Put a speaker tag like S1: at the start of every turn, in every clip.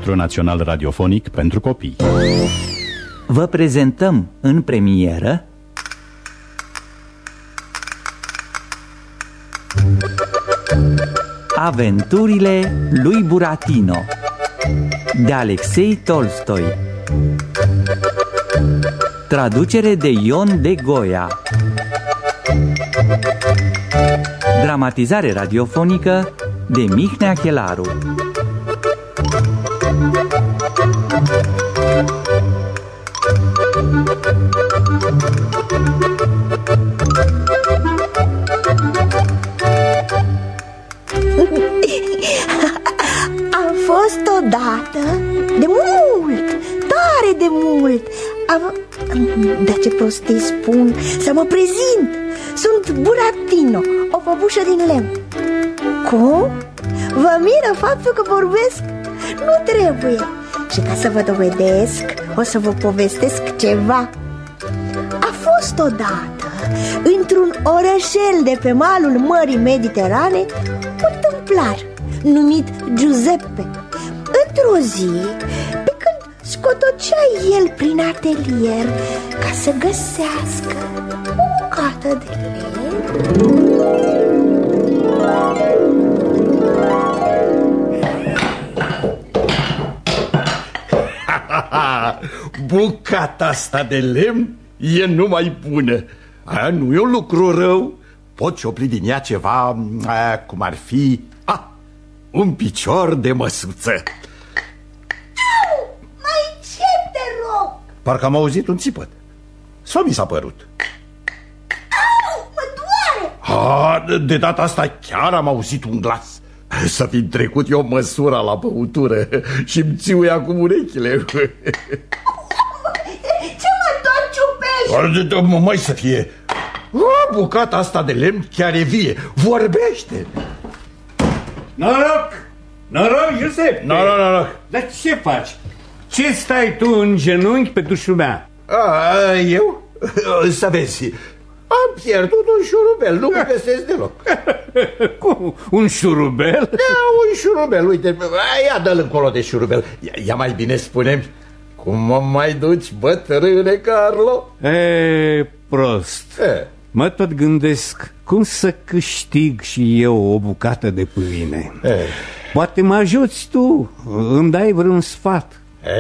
S1: Teatru Național Radiofonic pentru Copii.
S2: Vă prezentăm în premieră Aventurile lui Buratino de Alexei Tolstoi. Traducere de Ion de Goia. Dramatizare radiofonică de Mihnea Chelaru.
S3: Am fost odată, de mult, tare de mult. Da, ce prostii spun, să mă prezint. Sunt Buratino, o păpușă din lemn. Cum? Vă miră faptul că vorbesc? Nu trebuie. Și ca să vă dovedesc, o să vă povestesc ceva. A fost odată, într-un orășel de pe malul Mării Mediterane, un tâmplar numit Giuseppe. Într-o zi, pe când scotocea el prin atelier ca să găsească o bucată de lemn,
S4: bucata asta de lemn e numai bună. Nu e un lucru rău. Pot ciopli din ea ceva, cum ar fi un picior de măsuță.
S3: Au, mai ce te rog?
S4: Parcă am auzit un țipăt. Sau mi s-a părut?
S3: Au, mă doare!
S4: De data asta chiar am auzit un glas. Să fi trecut eu măsura la băutură și-mi țiuie acum urechile.
S3: Ce mă tot ciupești?
S4: Mai să fie. Bucata asta de lemn chiar e vie. Vorbește.
S5: Noroc! Noroc, Giuseppe!
S4: Noroc!
S5: Dar ce faci? Ce stai tu în genunchi pe dușul mea?
S4: Eu? Să vezi, am pierdut un șurubel, nu-l găsesc deloc.
S5: Cum? Un șurubel?
S4: Da, un șurubel, uite, ia dă-l încolo de șurubel. Ia mai bine spune-mi, cum mă mai duci, bătrâne Carlo?
S5: Prost. Mă tot gândesc cum să câștig și eu o bucată de pâine. Poate mă ajuți tu, îmi dai vreun sfat.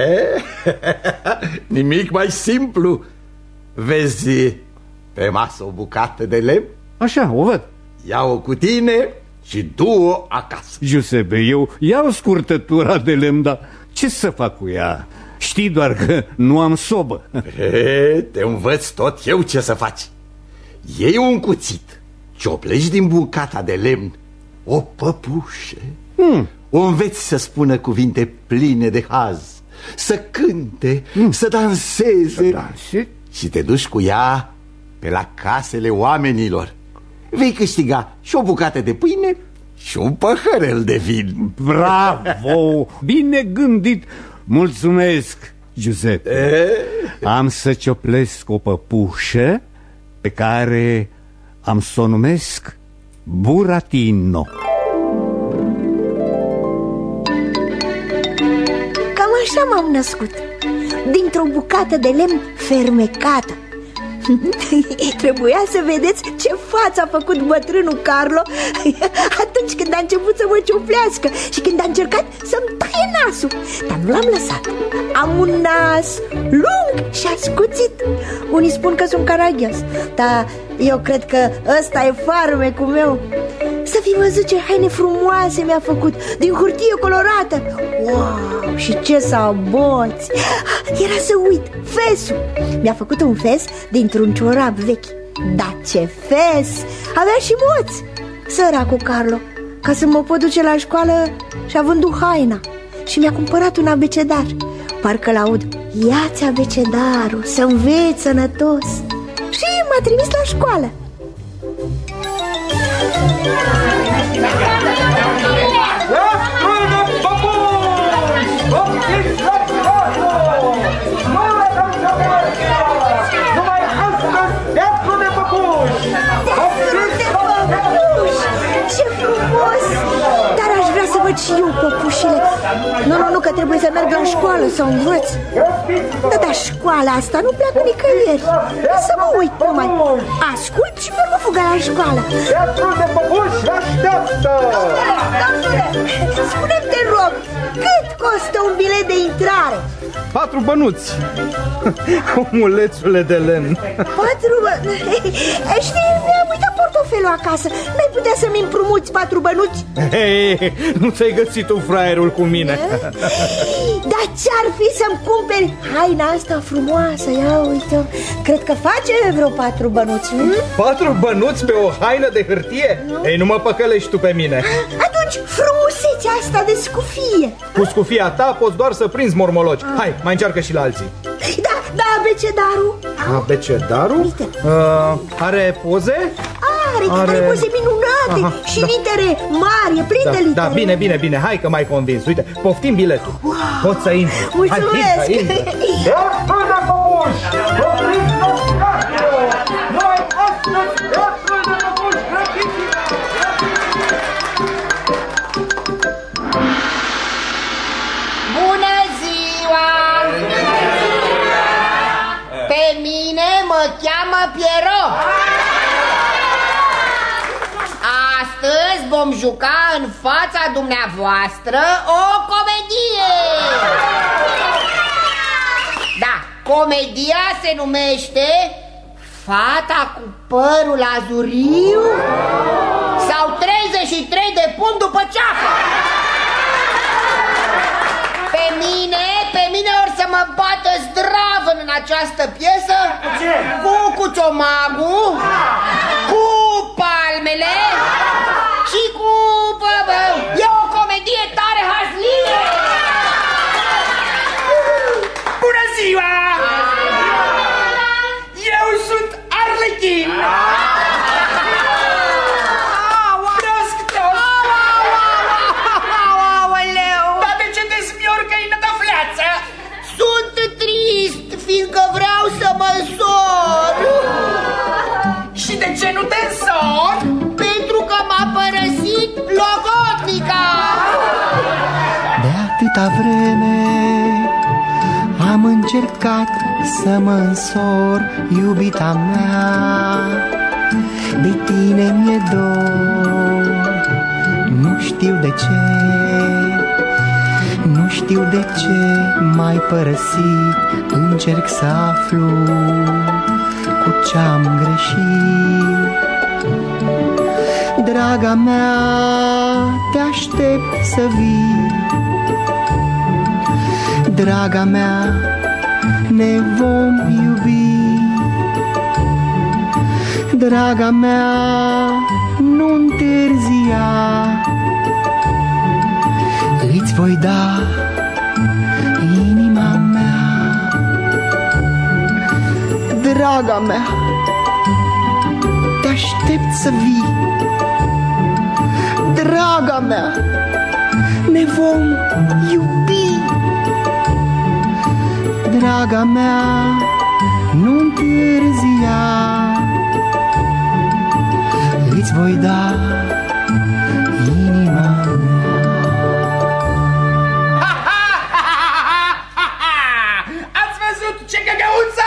S4: Nimic mai simplu. Vezi pe masă o bucată de lemn?
S5: Așa, o văd.
S4: Ia-o cu tine și du-o acasă.
S5: Giuseppe, eu iau scurtătura de lemn, dar ce să fac cu ea? Știi doar că nu am sobă.
S4: Te învăț tot eu ce să faci. Iei un cuțit, cioplești din bucata de lemn o păpușă, o înveți să spună cuvinte pline de haz, să cânte, să danseze, și te duci cu ea pe la casele oamenilor. Vei câștiga și o bucată de pâine și un păhărel de vin.
S5: Bravo! Bine gândit! Mulțumesc, Giuseppe. Am să cioplesc o păpușă pe care am să o numesc Buratino.
S3: Cam așa m-am născut, dintr-o bucată de lemn fermecată. Trebuia să vedeți ce față a făcut bătrânul Carlo atunci când a început să mă ciuplească și când a încercat să-mi taie nasul. Dar nu l-am lăsat. Am un nas lung și ascuțit. Unii spun că sunt caraghios, dar eu cred că ăsta e farmecul meu. Să fi văzut ce haine frumoase mi-a făcut, din hârtie colorată. Wow, și ce saboți! Era să uit, fesul. Mi-a făcut un fes dintr-un ciorap vechi. Dar ce fes! Avea și moți. Săracul Carlo, ca să mă pot duce la școală, și-a vândut haina și mi-a cumpărat un abecedar. Parcă l-aud, ia-ți abecedarul, să înveți sănătos. Și m-a trimis la școală. Ce frumos! Dar aș vrea să vă și eu, păpușile. Nu, că trebuie să merg la școală să învăț. Dar școala asta nu pleacă nicăieri. Să mă uit numai. Ascult și mă fugă la școală.
S6: Teatrul de păpuși așteaptă!
S3: Domnule, spune-mi, te rog, cât costă un bilet de intrare?
S6: 4 bănuți. Omulețule de lemn.
S3: 4 Știi, mi-am uitat portofelul acasă. N-ai putea să-mi împrumuți 4 bănuți?
S6: Hei, nu ți-ai găsit tu fraierul cu mine.
S3: Dar ce-ar fi să-mi cumperi haina asta frumoasă? Ia uite, cred că face vreo 4 bănuți.
S6: 4 bănuți pe o haină de hârtie? Ei, nu mă păcălești tu pe mine.
S3: Atunci frumusețea asta de scufie.
S6: Cu scufia ta poți doar să prinzi mormoloci. Hai, mai încearcă și la alții.
S3: Da, abecedarul.
S6: Abecedarul? Are poze?
S3: Are poze minunate. Și litere mari, e plin de litere.
S6: Da, bine, hai că m-ai convins. Uite, poftim biletul. Poți să intri.
S3: Mulțumesc.
S6: Hai, intră. Teatrul de păpuși! Opriți spectacolul! Noi astăzi teatrul de păpuși grăbiți!
S7: Bună ziua! Pe mine mă cheamă Piero. Astăzi vom juca în fața dumneavoastră o comedie. Da, comedia se numește Fata cu părul azuriu sau 33 de pumni după ceafă. Pe mine or să mă bată zdravăn în această piesă. Cu Cuciomagul, cu palmele și cu... E o comedie tare hazlie.
S8: Bună ziua! Eu sunt Arlechin. Dar de ce te smiori că-i nădăfleață?
S7: Sunt trist, fiindcă vreau să mă însor.
S8: Și de ce nu te însori?
S7: Pentru că m-a părăsit logodnica.
S9: De atâta vreme am încercat să mă însor, iubita mea. De tine mi-e dor, nu știu de ce. Nu știu de ce m-ai părăsit, încerc să aflu cu ce-am greșit. Draga mea, te aștept să vii. Draga mea, ne vom iubi. Draga mea, nu întârzia. Îți voi da inima mea. Draga mea, te aștept să vii. Draga mea, ne vom iubi. Draga mea, nu întârzia. Îți voi da inima mea.
S8: Ați văzut ce găgăuță?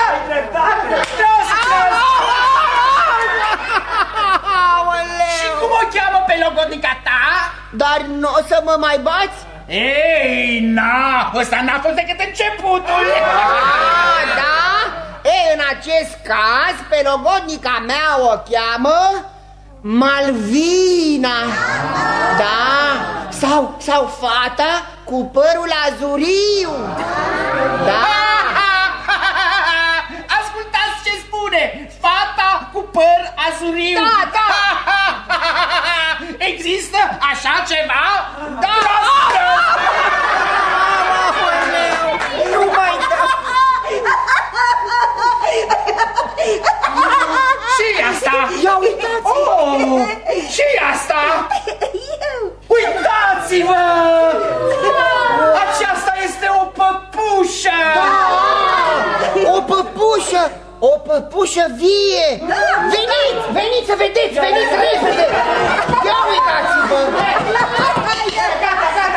S8: Și cum o cheamă pe logodnica ta?
S7: Dar nu o să mă mai bați?
S8: Ei, ăsta n-a fost decât începutul.
S7: Da? Ei, în acest caz, pe logodnica mea o cheamă Malvina. Da? Sau fata cu părul azuriu. Da?
S8: Ascultați ce spune! Fata cu păr azuriu.
S7: Da.
S8: Există așa ceva?
S7: Da. Nu mai da.
S8: Și asta?
S7: Ia uitați!
S8: Și asta?
S3: Eu.
S8: Uitați-vă! Aceasta este o păpușă!
S7: O păpușă! O păpușă vie! Veniți să vedeți! Veniți repede! Ia uitați-vă!
S8: Gata!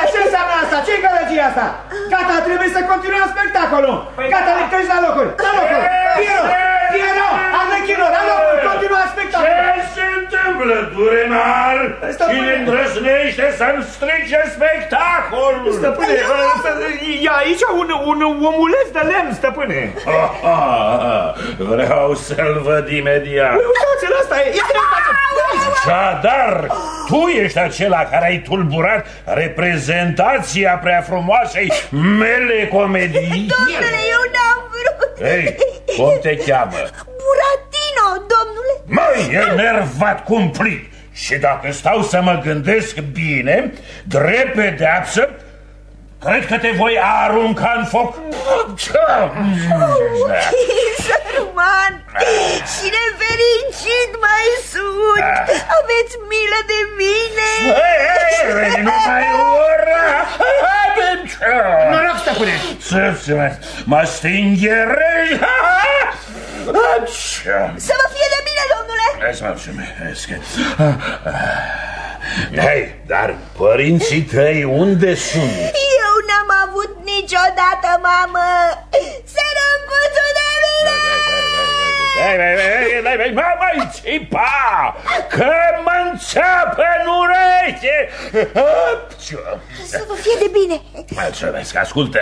S6: Ce-i gălăgia asta? Gata, trebuie să continuăm spectacolul. Gata, lectezi la locuri. La locuri. Piero, Arlechino, la locuri. Continua spectacolul.
S10: Ce se întâmplă, Durenar? Cine îndrăznește să-mi strice spectacolul?
S6: Stăpâne, e aici un omuleț de lemn, stăpâne.
S10: Vreau să-l văd imediat.
S6: Uitați-l, ăsta e.
S10: Așadar, tu ești acela care ai tulburat reprezentația prea frumoasei mele comedii?
S3: Domnule, eu n-am vrut.
S10: Ei, cum te cheamă?
S3: Buratino, domnule.
S10: Măi, e nervat cumplit. Și dacă stau să mă gândesc bine, drept pedeapsă, cred că te voi arunca în foc.
S3: Sărman și nefericit mai sunt. Aveți milă de mine.
S10: Nu mai ura.
S6: Noroc, stăpâne.
S10: Mă stingherești.
S3: Să vă fie de bine, domnule.
S10: Să mulțumesc. Hei, dar părinții tăi unde sunt?
S3: Eu n-am avut niciodată mamă. Sărăcuțul de mine.
S10: Mă-i țipa, că mă înțeapă în ureche.
S3: Să vă fie de bine.
S10: Mulțumesc, ascultă.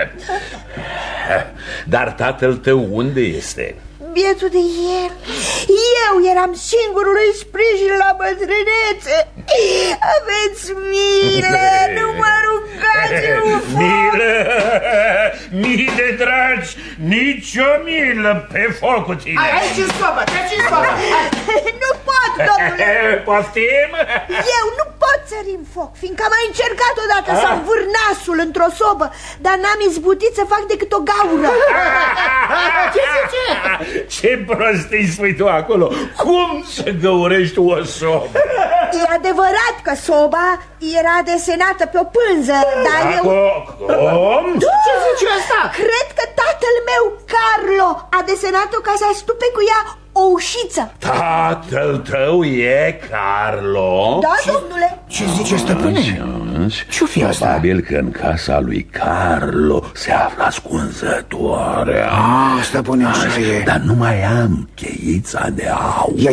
S10: Dar tatăl tău unde este?
S3: Bietul de el. Eu eram singurul sprijin la bătrânețe. Aveți milă, nu mă aruncați în foc.
S10: Milă, mii de dragi, nicio milă pe foc cu tine.
S6: Aici în sobă, treci în sobă.
S3: Nu pot, domnule.
S10: Poftim?
S3: Eu nu pot sări în foc, fiindcă am mai încercat odată să învâr nasul într-o sobă, dar n-am izbutit să fac decât o gaură.
S6: Ce zice?
S10: Ce prostii spui tu acolo? Cum să găurești o sobă?
S3: E adevărat că soba era desenată pe o pânză, dar eu...
S10: Cum?
S6: Ce zice asta?
S3: Cred că tatăl meu, Carlo, a desenat-o ca să astupe cu ea o ușiță.
S10: Tatăl tău e Carlo?
S3: Da, domnule.
S6: Ce zice, stăpâne? Ce-o fi asta?
S10: Probabil că în casa lui Carlo se află ascunzătoarea.
S6: Stăpâne, așa e.
S10: Dar nu mai am cheița de aur.
S6: Ia.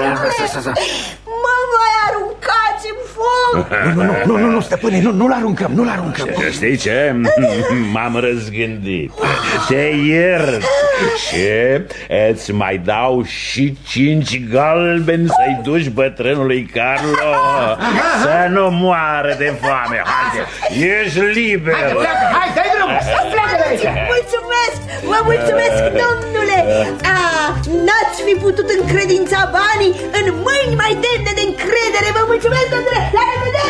S3: Mă voi aruncați în foc.
S6: Nu, stăpâne, nu-l aruncăm, nu-l aruncăm.
S10: Știi ce? M-am răzgândit. Te iert și îți mai dau și 5 galbeni să-i duci bătrânului Carlo să nu moară de foame. Haide, ești liber.
S6: Hai, dai drumul, pleacă de aici.
S3: Mulțumesc, vă mulțumesc, domnule. N-ați fi putut încredința banii în mâini mai demne de încredere. Vă mulțumesc, domnule, la revedere.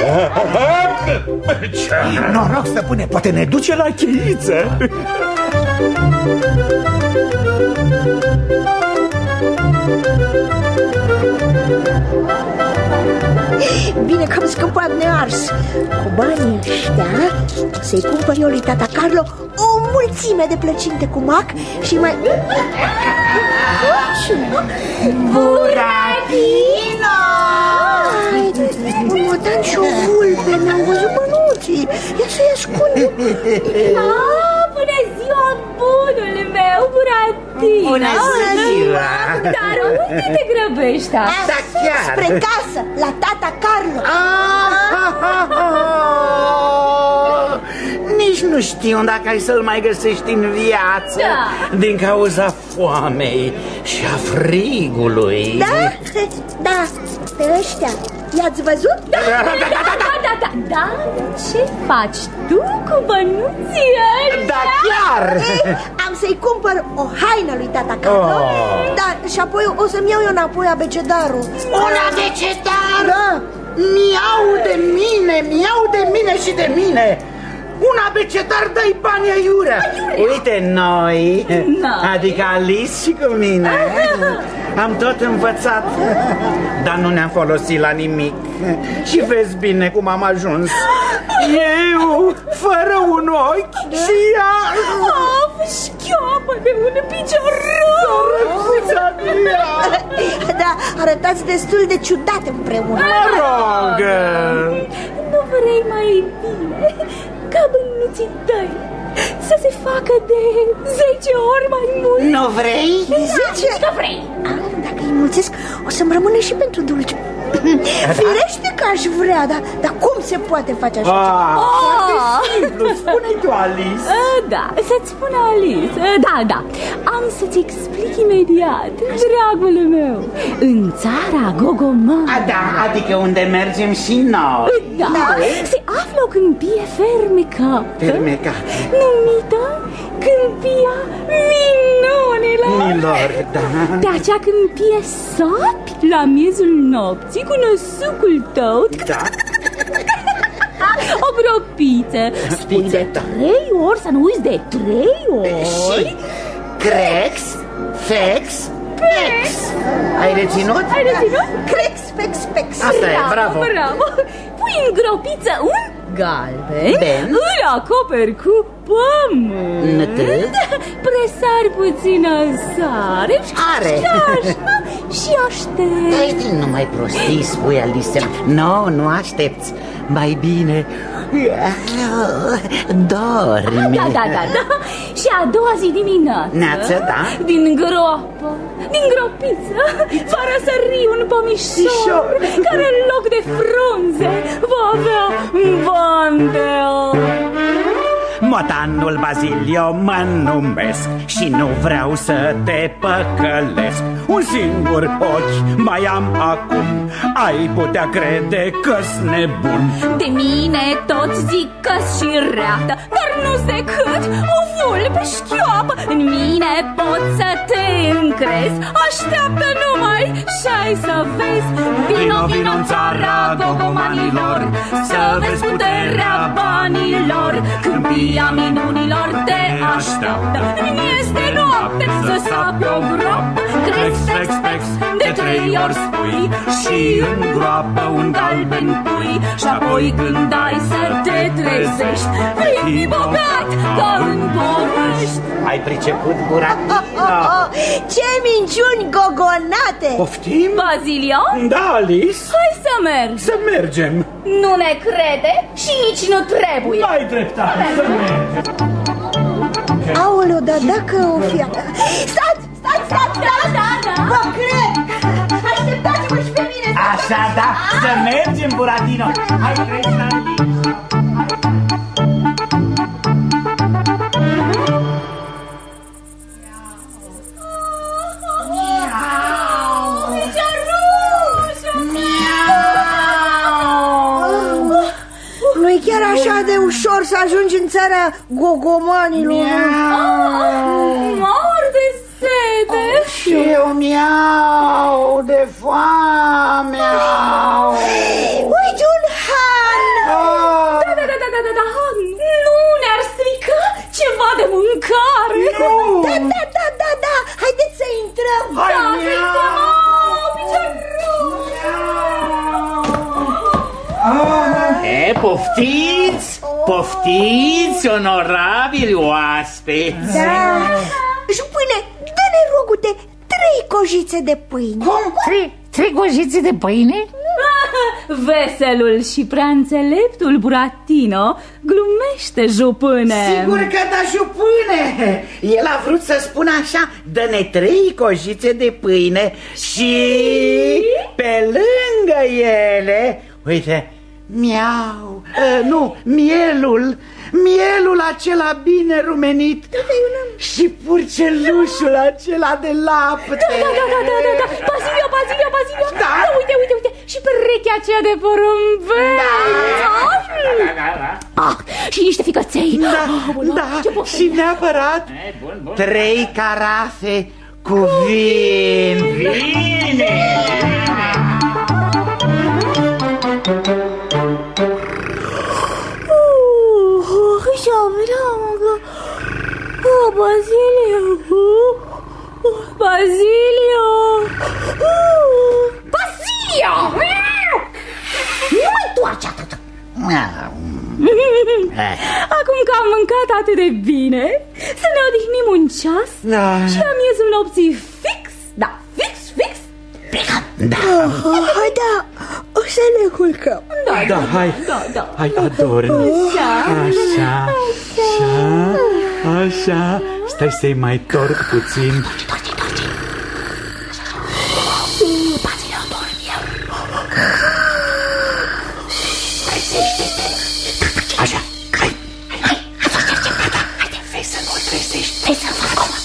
S6: Noroc, stăpâne, poate ne duce la cheiță.
S3: Bine că am scăpat nears. Cu banii ăștia să-i cumpăr eu lui tata Carlo o mulțime de plăcinte cu mac și mai... Buratino! Un motan și o vulpe, mi-au văzut mănuții. Ia să-i ascund.
S11: Bună ziua, bunul meu, Buratino!
S6: Bună ziua!
S11: Dar unde te grăbești?
S6: Da, chiar!
S3: Spre casă, la tata Carlo.
S9: Nici nu știu dacă ai să-l mai găsești în viață. Din cauza foamei și a frigului.
S3: Da? Da, pe ăștia i-ați văzut?
S11: Da. Dar ce faci tu cu bănuții ăștia?
S9: Da, chiar!
S3: Am să-i cumpăr o haină lui tata Carlo. Da, și apoi o să-mi iau eu înapoi abecedarul.
S9: Un abecedar?
S3: Da.
S9: Mi-au de mine și de mine. Un abecedar dai bani aiurea. Uite noi, adică Alice și cu mine, am tot învățat, dar nu ne-am folosit la nimic. Și vezi bine cum am ajuns. Eu, fără un ochi și ea...
S11: Șchiopă de un picior rău.
S3: Da, arătați destul de ciudat împreună.
S9: Mă rog!
S11: Nu vrei mai bine? ca bănuții tăi să se facă de 10 ori mai mult.
S9: Nu vrei?
S3: 10?
S11: Nu vrei.
S3: Dacă îi mulțesc, o să-mi rămână și pentru dulce. Firește că aș vrea, dar cum se poate face așa?
S9: Foarte simplu, spune-i tu, Alice.
S11: Da, să-ți spun Alice. Da, am să-ți explic imediat, dragul meu. În țara Gogomar.
S9: Da, adică unde mergem și noi.
S11: Da, se află o câmpie fermecată. Numită Câmpia Minunilor. De acea câmpie sapi la miezul nopții cu năsucul tău. O gropiță. Spui de 3 ori, să nu uiți de 3 ori.
S9: Și crex, fex, pex. Ai reținut?
S3: Crex, fex, pex.
S9: Asta e, bravo.
S11: Pui în gropiță un galben, îl acoperi cu pământ, presari puțină sare și aștepți.
S9: Nu mai prostii, spui, Alice. Nu aștepți. Mai bine dormi.
S11: Da. Și a doua zi dimineață, din groapă, din gropiță, va răsări un pomișor care în loc de frunze va avea bandel.
S9: Motanul Bazilio mă numesc și nu vreau să te păcălesc. Un singur ochi mai am acum, ai putea crede că-s nebun.
S11: De mine toți zic că-s și reată, dar nu-s decât o vulpe șchioapă. În mine poți să te încrezi, așteaptă numai și-ai să vezi. Vino-n țara Gogomanilor, să vezi puterea banilor. Câmpia minunilor te așteaptă, în miez de noapte să sapi o groapă. Crex, fex, fex, de 3 ori spui și în groapă un galben pui. Și apoi când ai să te trezești, vei fi bogat ca în povești.
S9: Ai priceput, Buratino?
S3: Ce minciuni gogonate!
S9: Poftim?
S11: Bazilio?
S9: Da, Alice?
S11: Hai să mergem.
S9: Să mergem.
S11: Nu ne crede și nici nu trebuie.
S9: Ai dreptate, să mergem.
S3: Aoleu, dar dacă o fi... Stați! Vă cred! Așteptați-mă și pe mine!
S9: Așa, da, să mergem, Buratino. Hai, treci la
S3: Nu-i chiar așa de ușor să ajungi în țara Gogomanilor.
S11: Mor de sete.
S9: Și eu miau de foame.
S3: Uite un han.
S11: Da, nu ne-ar strica ceva de mâncare.
S3: Da, haideți să intrăm.
S9: Hai, Poftiți, onorabili oaspeți.
S3: Da. Jupâne, dă-ne rogute 3 cojițe de pâine.
S12: Cum? 3 cojițe de pâine?
S11: Veselul și prea înțeleptul Buratino glumește, jupâne.
S9: Sigur că da, jupâne. El a vrut să spună așa: dă-ne 3 cojițe de pâine și pe lângă ele, uite, mielul acela bine rumenit și purcelușul acela de lapte.
S11: Da. Bazilio. Da, uite. Și perechea aceea de porumbel. Da. Și niște ficăței.
S9: Da, și neapărat 3 carafe cu vin. Vine!
S11: Bazilio! Nu mai toarce atât. Acum că am mâncat atât de bine, să ne odihnim un ceas și la miezul nopții fix, plecăm.
S3: Hai, să le culcăm.
S9: Da, hai. Hai, adormi. Așa. Stai să-i mai torc puțin. Așa, hai. Haide, vei să nu-l trezești. Vei să-l fac acum.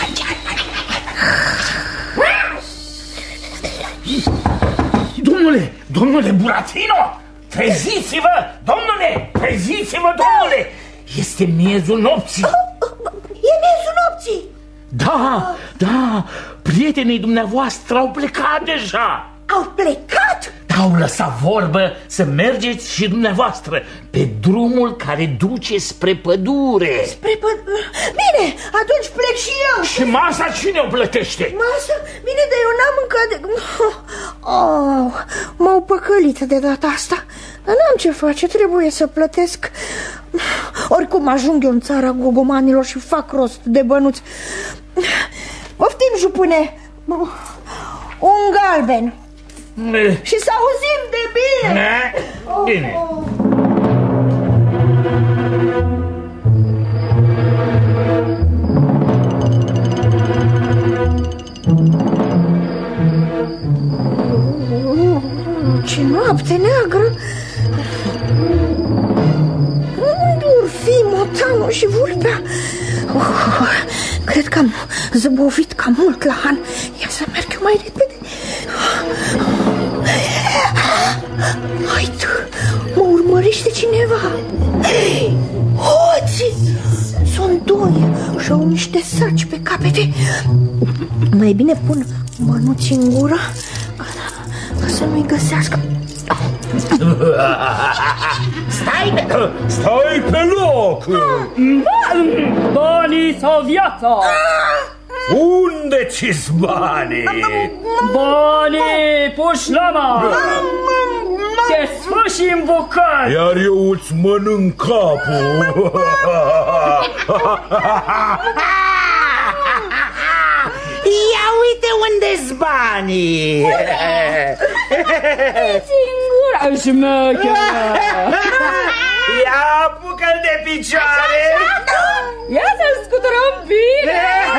S8: Hai. Domnule Buratino, treziți-vă, domnule, treziți-vă, domnule. Este miezul nopții.
S3: E miezul nopții.
S8: Da, prietenii dumneavoastră au plecat deja.
S3: Au plecat?
S8: Au lăsat vorbă să mergeți și dumneavoastră pe drumul care duce spre pădure.
S3: Bine, atunci plec și eu.
S8: Și masa cine o plătește?
S3: Masa? Bine, dar eu n-am mâncat de... m-au păcălit de data asta. Dar n-am ce face, trebuie să plătesc. Oricum ajung eu în țara gogomanilor și fac rost de bănuți. Poftim, jupâne. Un galben. Și să auzim de bine.
S8: Bine.
S3: Ce noapte neagră. Unde or fi motanul și vulpea? Cred că am zăbovit cam mult la Han. Ia să merg eu mai repede. Haide, mă urmărește cineva. Hoții! Sunt doi și au niște saci pe capete. Mai bine pun mănuți în gură ca să nu-i găsească.
S8: Stai pe loc!
S11: Banii sau viața?
S8: Unde ți-s banii?
S11: Banii puși la masă! Te sfârși în bucăți!
S8: Iar eu îți mănânc capul!
S9: Ia uite unde-s banii!
S11: Singura șmecheră!
S9: Ia apucă-l de picioare!
S11: Ia să-l scuturăm bine!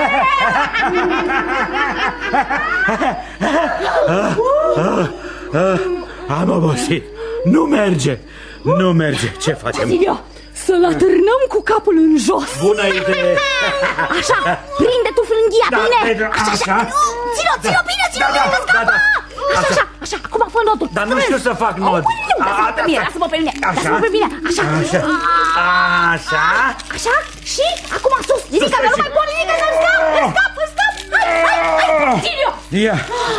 S9: Am obosit! Nu merge! Ce facem?
S11: Silvio, să-l atârnăm cu capul în jos!
S9: Bună idee!
S11: Așa, prinde tu frânghia, bine! Așa! Ține-o bine, că scapă! Așa, acum fă nodul!
S9: Dar nu știu să fac nod!
S11: Lasă-mă pe mine! Așa, și acum sus! Ridică-l, nu mai pot ridică, să-l scap! Hai, Silvio!
S9: Ia!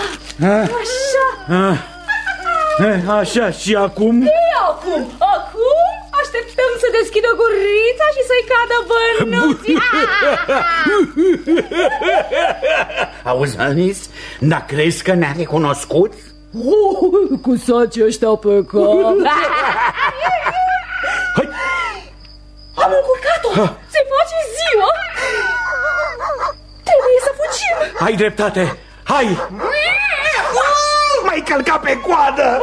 S9: Așa, și acum?
S11: Acum așteptăm să deschidă gurița și să-i cadă bănuții.
S9: Auzi, Anis, dar crezi că ne-a recunoscut?
S11: Cu sacii ăștia pe cap.
S9: Hai!
S11: Am încurcat-o! Se face ziua! Trebuie să fugim!
S9: Ai dreptate! Hai! M-ai călcat pe coadă!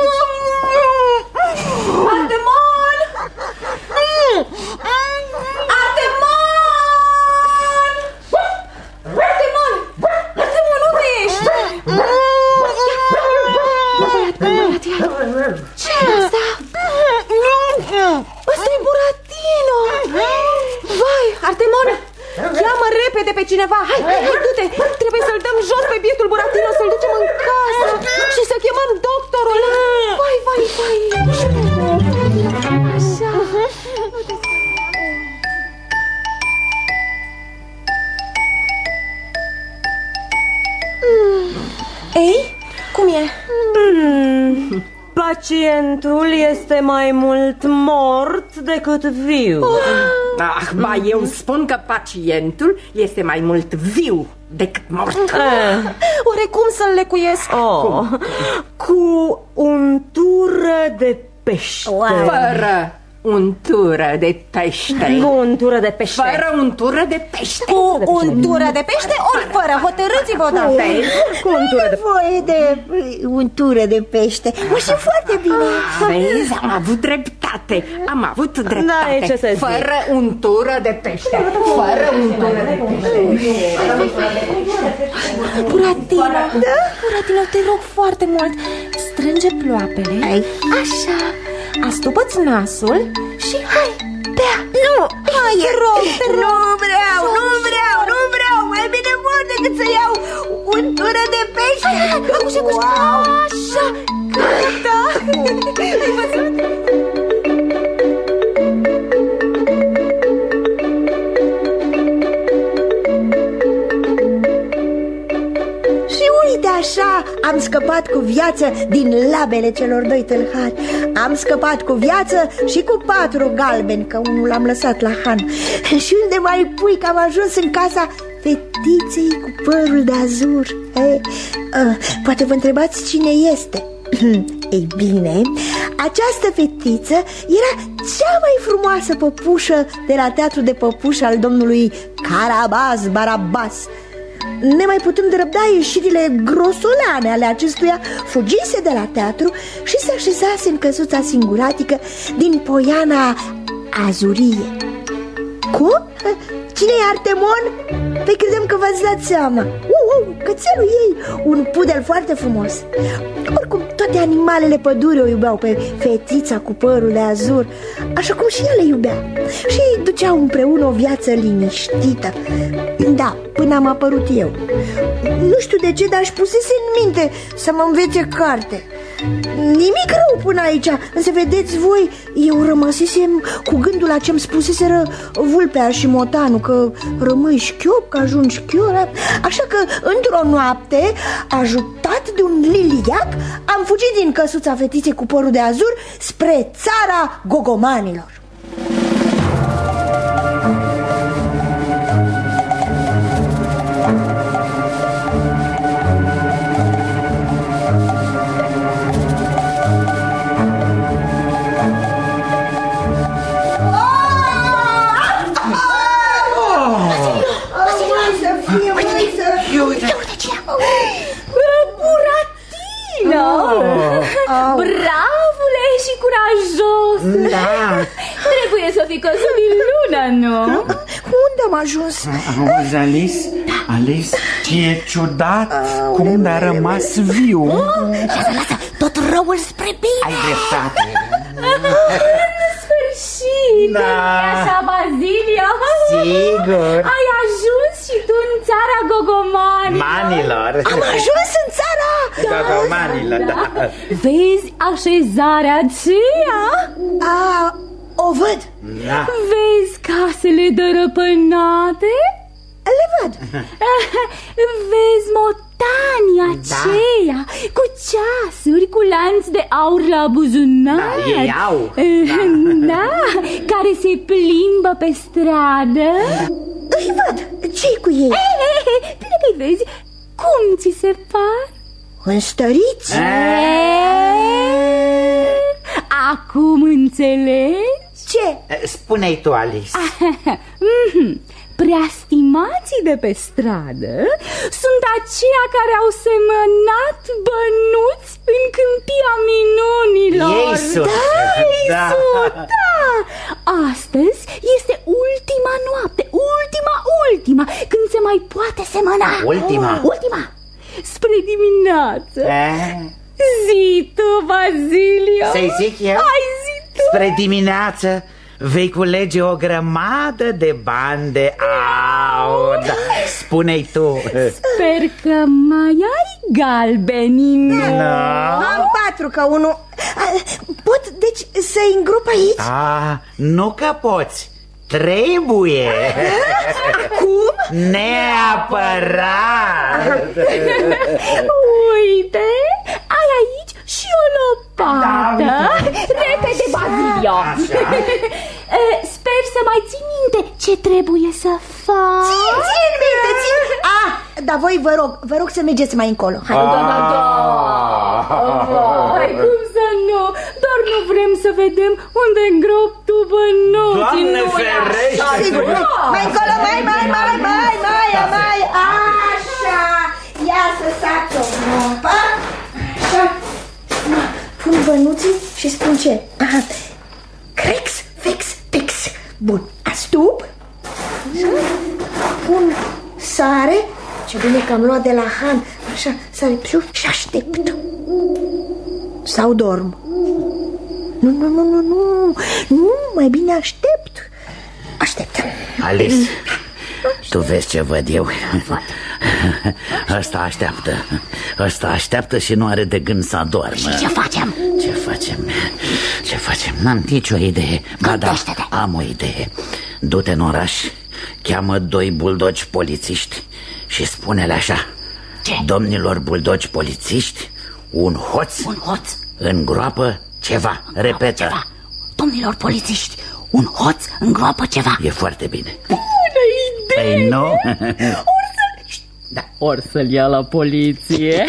S11: Artemon! Artemon, unde ești? Ce-i asta? Ăsta-i Buratino! Vai, Artemon! Cheamă repede pe cineva! Hai, du-te! Trebuie să-l dăm jos pe bietul Buratino, să-l ducem în casă și să chemăm doctorul! Vai! Așa! Ei, cum e?
S13: Pacientul este mai mult mort decât viu.
S14: Ba, eu spun că pacientul este mai mult viu decât mort.
S13: Oare cum să-l lecuiesc? Cu untură de pește.
S14: Fără untură de pește.
S13: Untură de pește.
S14: Fără untură de pește.
S15: Cu untură de pește ori fără? Hotărâți-vă odată.
S3: Cu untură de voie de untură de pește. O știu foarte bine.
S14: Vezi, am avut dreptate. Am avut dreptate.
S13: Da, ce să zic.
S14: Fără untură de pește. Fără untură de pește.
S15: Buratino, Buratino, te rog foarte mult, strânge ploapele. Așa. Astupă-ți nasul și hai, bea.
S3: Nu,
S15: hai, te rog, te rog.
S3: Nu vreau. Mai bine mor decât să iau untură de pește.
S15: Așa, gata. Ai văzut?
S3: Uite așa, am scăpat cu viață din labele celor doi tâlhari. Am scăpat cu viață și cu 4 galbeni, că unul l-am lăsat la Han. Și unde mai pui că am ajuns în casa fetiței cu părul de azur? Poate vă întrebați cine este. Ei bine, această fetiță era cea mai frumoasă păpușă de la teatru de păpuși al domnului Carabas Barabas. Nemai putând răbda ieșirile grosolane ale acestuia, fugise de la teatru și se așezase în căsuța singuratică din Poiana Azurie. Cum? Cine-i Artemon? Păi credem că v-ați dat seama. Cățelul ei, un pudel foarte frumos. Oricum, toate animalele pădurii o iubeau pe fetița cu părul de azur, așa cum și el le iubea. Și ei duceau împreună o viață liniștită. Da, până am apărut eu. Nu știu de ce, dar își pusese în minte să mă învețe carte. Nimic rău până aici, însă vedeți voi, eu rămăsesem cu gândul la ce-mi spuseseră vulpea și motanul, că rămâi șchiop, că ajungi șchior. Așa că, într-o noapte, ajutat de un liliac, am fugit din căsuța fetiței cu părul de azur spre țara gogomanilor.
S11: Bravule și curajos!
S15: Da!
S11: Trebuie să fi căzut din lună, nu?
S3: Unde am ajuns?
S9: Auzi, Alice, ce e ciudat cum a rămas viu.
S15: Lasă, tot răul spre bine.
S9: Ai dreptate.
S11: În sfârșit, nu-i așa, Bazilio?
S9: Sigur.
S11: Ai ajuns și tu în țara gogomanilor.
S3: Am ajuns în țara
S9: gogomanilor, da.
S11: Vezi așezarea aceea?
S3: O văd.
S9: Da.
S11: Vezi casele dărăpânate?
S3: Le văd.
S11: Vezi motanii aceia, cu ceasuri, cu lanț de aur la buzunar.
S9: Da, ei au.
S11: Da, care se plimbă pe stradă.
S3: Îi văd. Ce-i cu ei?
S11: Bine că-i vezi. Cum ți se par?
S3: Înstăriți?
S11: Acum înțelegi?
S3: Ce?
S9: Spune-i tu, Alice.
S11: Preastimații de pe stradă sunt aceia care au semănat bănuți în câmpia minunilor.
S9: Ei sunt.
S11: Da, da. Astăzi este ultima noapte, ultima, când se mai poate semăna. Ultima. Spre dimineață. Zi tu, Bazilio.
S9: Să-i zic eu?
S11: Hai, zi tu.
S9: Spre dimineață vei culege o grămadă de bani de aur. Da. Spune-i tu.
S11: Sper că mai ai galbeni, nu?
S3: Am 4 ca unul. Pot, deci, să-i îngrop aici?
S9: Nu că poți. Trebuie.
S3: Cum?
S9: Neapărat.
S11: Uite, ai aici și o lopată. Repede, Bazilio. Sper să mai ții minte ce trebuie să faci.
S3: Țin minte. Dar voi vă rog să mergeți mai încolo. Hai.
S11: Hai, cum să nu? Doar nu vrem să vedem unde îngrop tu bănuții,
S9: Doamne
S11: nu
S9: ferește!
S3: Sigur. Mai încolo, mai, așa. Ia să sac-o. Așa. Pun bănuții și spun ce? Aha. Crex, fex, tex. Bun, astup. Pun sare. Ce bine că am luat de la Han. Așa, sare și aștept. Sau dorm. Nu, mai bine aștept.
S16: Alice, tu vezi ce văd eu? Ăsta așteaptă și nu are de gând să adormă.
S12: Și ce facem?
S16: Ce facem? N-am nicio idee. Ba da, am o idee. Du-te în oraș, cheamă 2 buldogi polițiști și spune-le așa:
S12: ce?
S16: Domnilor buldogi polițiști, un hoț îngroapă ceva. Repetă.
S12: Ceva. Domnilor polițiști, un hoț îngroapă ceva.
S16: E foarte bine.
S11: Bună idee!
S16: Păi nu?
S11: Or să-l ia la poliție.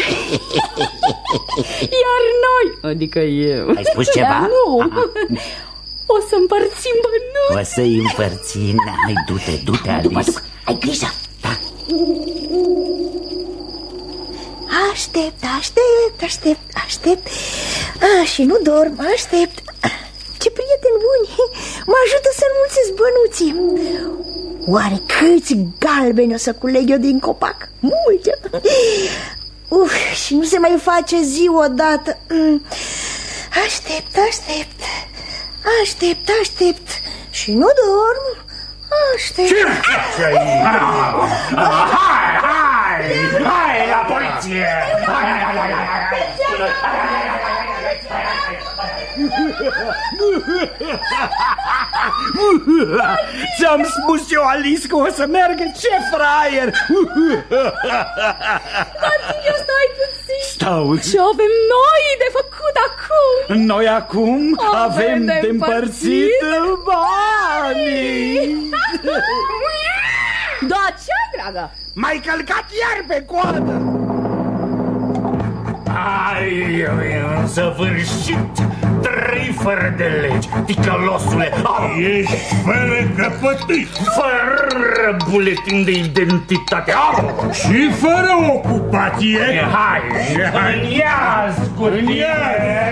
S11: Iar noi, adică eu.
S16: Ai spus ceva?
S11: Dar nu. O să împărțim bănuți.
S16: O să-i împărțim. Hai, du-te, Alice.
S12: După. Ai grijă.
S16: Da.
S3: Aștept. Și nu dorm, aștept. Ce prieteni buni. Mă ajută să înmulțesc bănuții. Oare câți galbeni o să culeg eu din copac? Multe. Și nu se mai face zi odată. Aștept. Și nu dorm. Aștept.
S6: Ce faci aici? Hai la poliție!
S9: Ți-am spus eu, Alice, că o să meargă. Ce fraier!
S11: Dar eu stai puțin.
S9: Stau.
S11: Ce avem noi de făcut acum?
S9: Noi acum avem de împărțit banii.
S11: Da, ce-ai, dragă?
S9: M-ai călcat iar pe coadă.
S8: Ai, în săvârșit, 3 fără de legi, ticălosule.
S6: Ești fără căpătâi,
S8: fără buletin de identitate.
S6: Și fără ocupație.
S8: Hai, în iaz cu tine.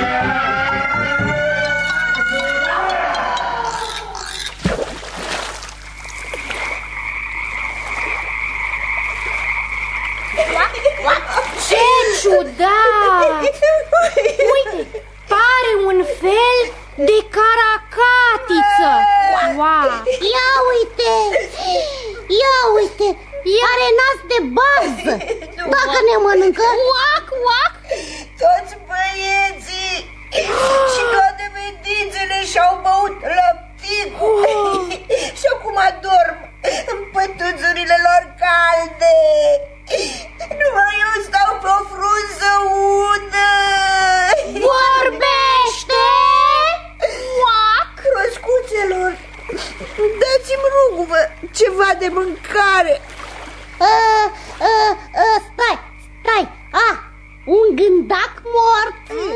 S12: Ce ciudat! Uite, pare un fel de caracatiță. Wow. Ia uite, are nas de bază. Dacă ne mănâncă, uac.
S3: Toți băieții și toate fetițele și-au băut lăpticul. Și acum adorm în pătuțurile lor calde. Numai eu stau pe o frunză udă.
S12: Vorbește! Uac!
S3: Roscuțelor, dați-mi, rugă-vă, ceva de mâncare.
S12: Stai. Un gândac mort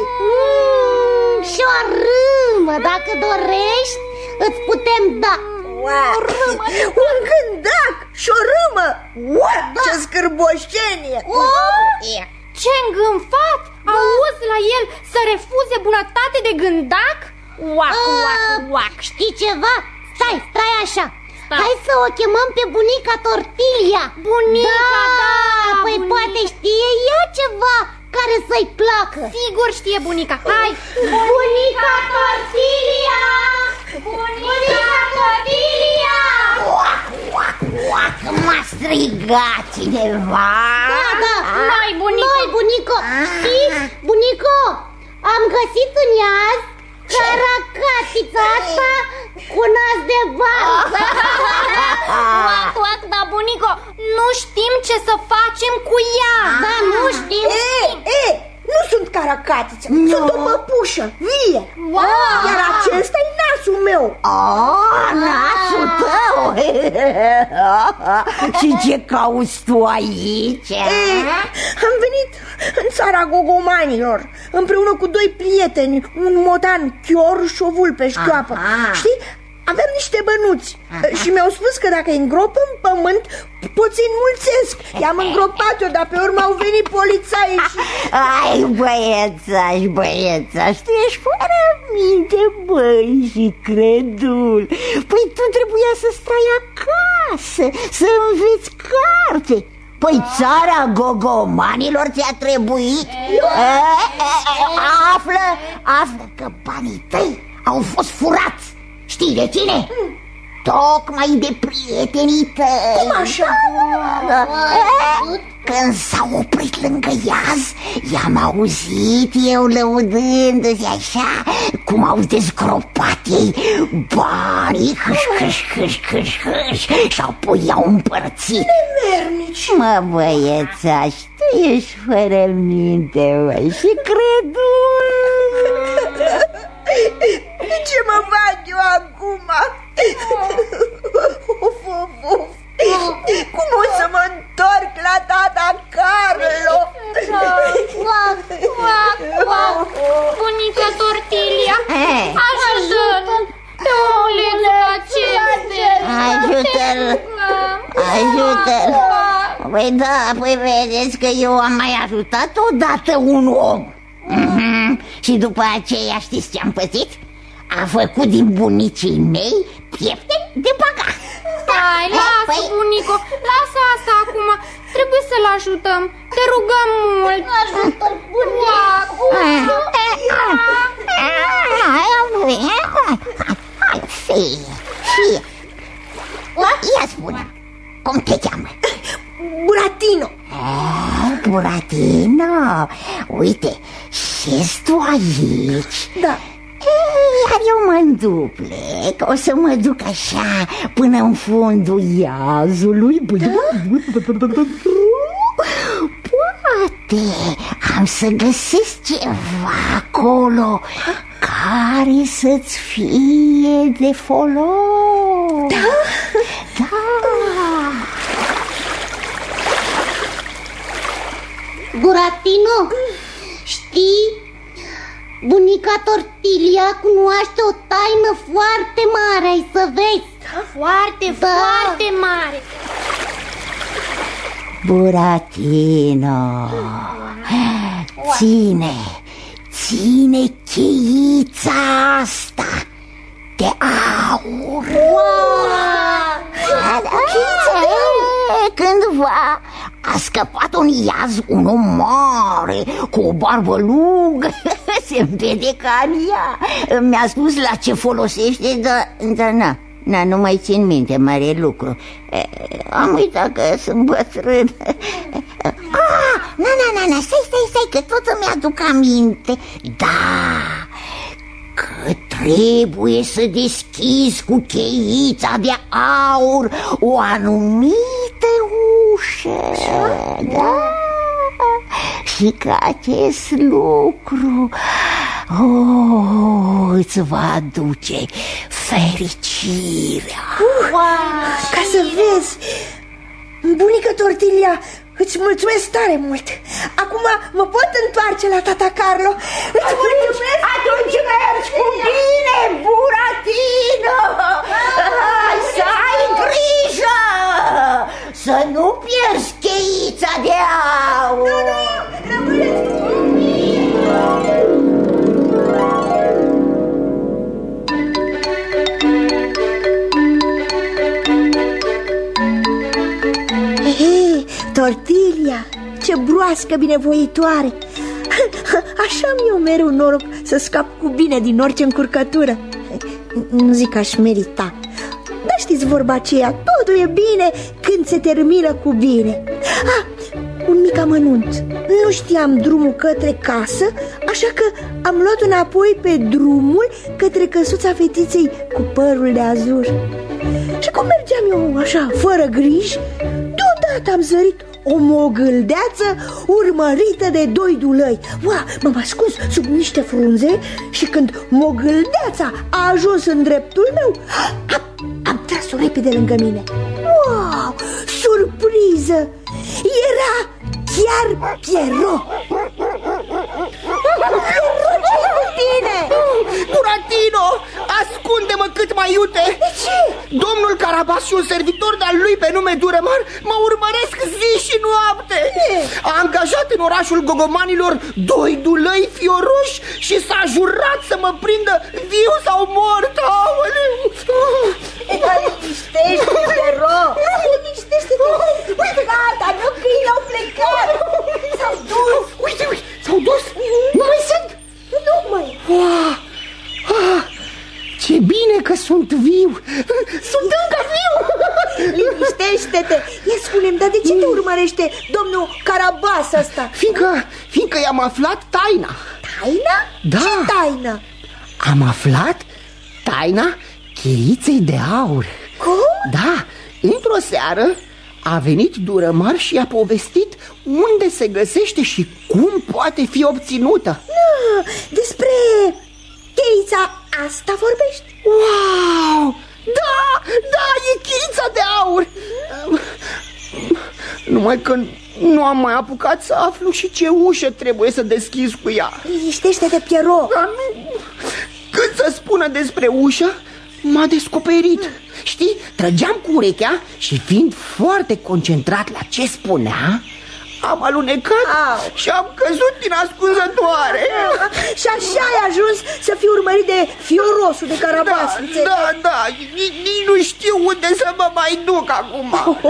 S12: și o râmă. Dacă dorești, îți putem da.
S3: Un gândac și o râmă. Ce scârboșenie.
S12: Ce îngânfat. Auzi la el să refuze bunătate de gândac? Uac. Știi ceva? Stai așa. Hai să o chemăm pe bunica Tortilia. Bunica, da. Păi poate știe ea ceva care să-i placă. Sigur știe bunica. Hai. Bunica Tortilia! Bunica Tortilia!
S17: Uac, m-a strigat cineva.
S12: Da, noi, bunico. Știi, bunico, am găsit în iaz caracatița asta cu nas de varză. Uac, dar bunico, nu știm ce să facem cu ea. Da, nu știm.
S3: Nu sunt caracatiță, sunt o păpușă vie. Iar acesta e nasul meu.
S17: Nasul tău? Și ce cauți tu aici?
S3: Am venit în țara gogomanilor împreună cu doi prieteni, un motan chior și o vulpe șchioapă. Știi? Aveam niște bănuți și mi-au spus că dacă îi îngrop în pământ pot să-i înmulțesc. I-am îngropat eu, dar pe urmă au venit polițaii și...
S17: Ai, băiețaș, tu ești fără minte, băi, și credul. Păi tu trebuia să stai acasă, să înveți carte. Păi țara gogomanilor ți-a trebuit? Află că banii tăi au fost furați. Știi de cine? Tocmai de prietenii tăi.
S3: Cum așa?
S17: Când s-au oprit lângă iaz, i-am auzit eu lăudându-se așa cum au dezgropat ei banii, hâș, și apoi i-au împărțit.
S3: Nemernici!
S17: Mă, băiețaș, tu ești fără minte, băi, și credul.
S3: Ce mă fac eu acum? Cum o să mă întorc la tata Carlo?
S12: Bunica Tortilia, ajută-l pe omulețul acesta.
S17: Ajută-l. Păi da, păi vedeți că eu am mai ajutat odată un om. Și după aceea știți ce am pățit? A făcut din bunicii mei piepte de băgat.
S12: Stai, lasă, bunico, lasă asta acum. Trebuie să-l ajutăm. Te rugăm mult. Ajută-l, bunico.
S17: Ia spune, cum te cheamă?
S3: Buratino.
S17: Buratino, uite, șezi tu aici?
S3: Da.
S17: Iar eu mă plec, o să mă duc așa până în fundul iazului. Poate am să găsesc ceva acolo care să-ți fie de folos. Da.
S12: Buratino, știi? Bunica Tortilia cunoaște o taină foarte mare, ai să vezi. Foarte mare.
S17: Buratino, ține cheița asta de aur. Cândva a scăpat un iaz, un om mare, cu o barbă lungă, se vede ca în ea. Mi-a spus la ce folosește, dar nu mai țin minte mare lucru. Am uitat că sunt bătrân. Stai, că tot îmi aduc aminte. Da, că trebuie să deschizi cu cheița de aur o anumită ușă. Da? Și că acest lucru îți va aduce fericirea.
S3: Ca să vezi, bunica Tortilia, îți mulțumesc tare mult. Acum mă pot întoarce la tata Carlo. Îți mulțumesc.
S17: Atunci mergi cu bine, Buratino. Să ai grijă să nu pierzi cheița de aur.
S3: Nu, rămâneți cu Tortilia, ce broască binevoitoare. Așa am eu mereu noroc să scap cu bine din orice încurcătură. Nu zic că aș merita, dar știți vorba aceea, totul e bine când se termină cu bine. Un mic amănunt. Nu știam drumul către casă, așa că am luat înapoi pe drumul către căsuța fetiței cu părul de azur. Și cum mergeam eu așa, fără griji, deodată am zărit o mogâldeață urmărită de doi dulăi. M-am ascuns sub niște frunze și când mogâldeața a ajuns în dreptul meu, am tras-o repede lângă mine. Wow! Surpriză! Era chiar Pierrot! Ce-i cu tine?
S7: Buratino, ascunde-mă cât mai iute!
S3: De ce?
S7: Domnul Carabas și un servitor de-al lui pe nume Durămar mă urmăresc zi și noapte. A angajat în orașul Gogomanilor doi dulăi fioroși și s-a jurat să mă prindă viu sau mort. Aoleu!
S3: Liniștește-te, Pierrot! Liniștește-te! Uite, gata, nu că ei au plecat! S-au dus!
S7: Uite, s-au dus! Nu mai sunt!
S3: Nu mai!
S7: Ce bine că sunt viu! Sunt încă viu!
S3: Liniștește-te! Ia spune-mi, dar de ce te urmărește domnul Carabas ăsta?
S7: Fiindcă i-am aflat taina.
S3: Taina?
S7: Da.
S3: Ce taină?
S7: Am aflat taina cheiței de aur.
S3: Cum?
S7: Da, într-o seară a venit Durămar și a povestit unde se găsește și cum poate fi obținută.
S3: Despre cheița asta vorbești?
S7: Wow! Da, e cheița de aur. Numai că nu am mai apucat să aflu și ce ușă trebuie să deschizi cu ea.
S3: Liniștește-te, Pierrot.
S7: Dar nu... Cât să spună despre ușă, m-a descoperit. Știi, trăgeam cu urechea și fiind foarte concentrat la ce spunea, am alunecat și am căzut din ascunzătoare.
S3: Și așa ai ajuns să fii urmărit de fiorosul de Carabas.
S7: Da, nici nu știu unde să mă mai duc acum.